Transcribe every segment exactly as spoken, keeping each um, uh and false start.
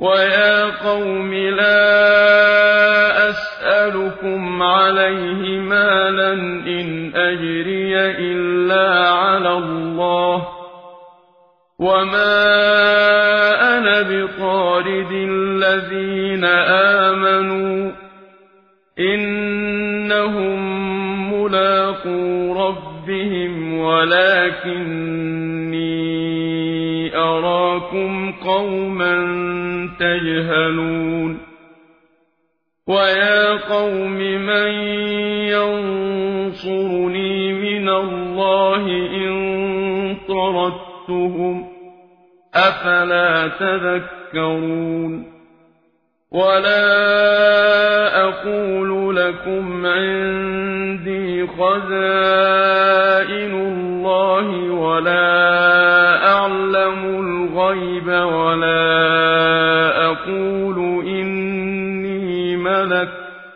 وَيَا قَوْمِ لَا أَسْأَلُكُمْ عَلَيْهِ مَالًا إِنْ أَجْرِيَ إِلَّا عَلَى اللَّهِ وَمَا أَنَا بِطَارِدِ الَّذِينَ آمَنُوا إِنَّهُم مُّلَاقُو رَبِّهِمْ وَلَٰكِنِّي أَرَاكُمْ قَوْمًا تَجْهَلُونَ وَيَا قَوْمِ مَن يَنصُرُنِي مِنَ اللَّهِ إِن طَرَدتُّهُمْ ۚ أَفَلَا تَذَكَّرُونَ وَلَا أَقُولُ لَكُمْ عِندِي خَزَائِنُ اللَّهِ وَلَا أَعْلَمُ الْغَيْبَ وَلَا أَقُولُ إِنِّي مَلَكٌ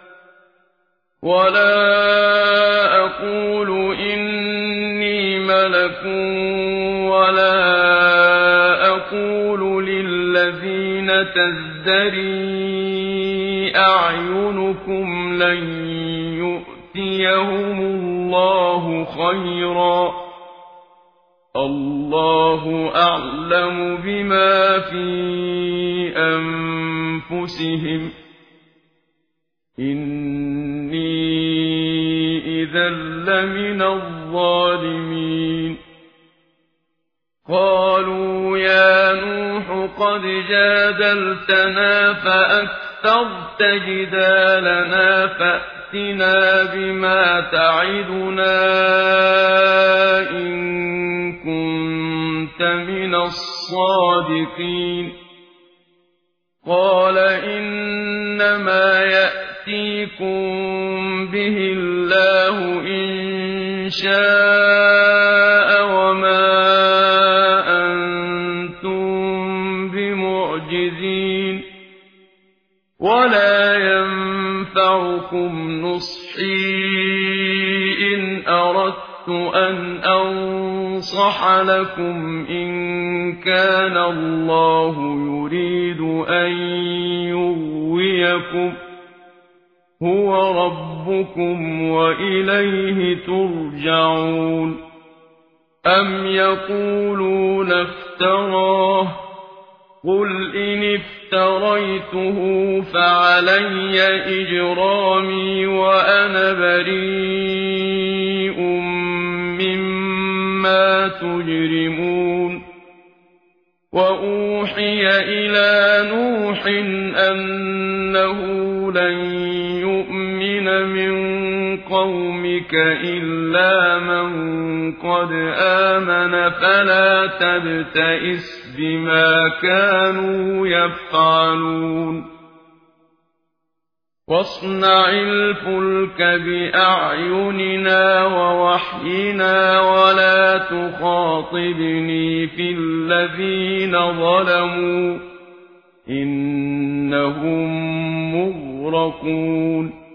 وَلَا أَقُولُ إِنِّي مَلَكٌ وَلَا أَقُولُ لِلَّذِينَ تَزْدَرِي أَعْيُنُكُمْ لَن يُؤْتِيَهُمُ اللَّهُ خَيْرًا ۖ اللَّهُ أَعْلَمُ بِمَا فِي أَنفُسِهِمْ ۖ إِنِّي إِذًا لَّمِنَ الظَّالِمِينَ قَالُوا يَا نُوحُ قَدْ جَادَلْتَنَا فَأَكْثَرْتَ جِدَالَنَا فَأْتِنَا بِمَا تَعِدُنَا إِن كُنتَ مِنَ الصَّادِقِينَ قَالَ إِنَّمَا يَأْتِيكُم بِهِ اللَّهُ إِن شَاءَ وَمَا وَلَا يَنفَعُكُمْ نُصْحِي إِنْ أَرَدتُّ أَنْ أَنصَحَ لَكُمْ إِن كَانَ اللَّهُ يُرِيدُ أَن يُغْوِيَكُمْ هُوَ رَبُّكُمْ وَإِلَيْهِ تُرْجَعُونَ أَمْ يَقُولُونَ افْتَرَاهُ ۖ قُلْ إِنِ افْتَرَيْتُهُ فَعَلَيَّ إِجْرَامِي وَأَنَا بَرِيءٌ مِّمَّا تُجْرِمُونَ وَأُوحِيَ إِلَىٰ نُوحٍ أَنَّهُ لَن يُؤْمِنَ مِن قَوْمِكَ إِلَّا مَن قَدْ آمَنَ فَلَا تَبْتَئِسْ بِمَا كَانُوا يَفْعَلُونَ وَاصْنَعِ الْفُلْكَ بِأَعْيُنِنَا وَوَحْيِنَا وَلَا تُخَاطِبْنِي فِي الَّذِينَ ظَلَمُوا إِنَّهُم مُّغْرَقُونَ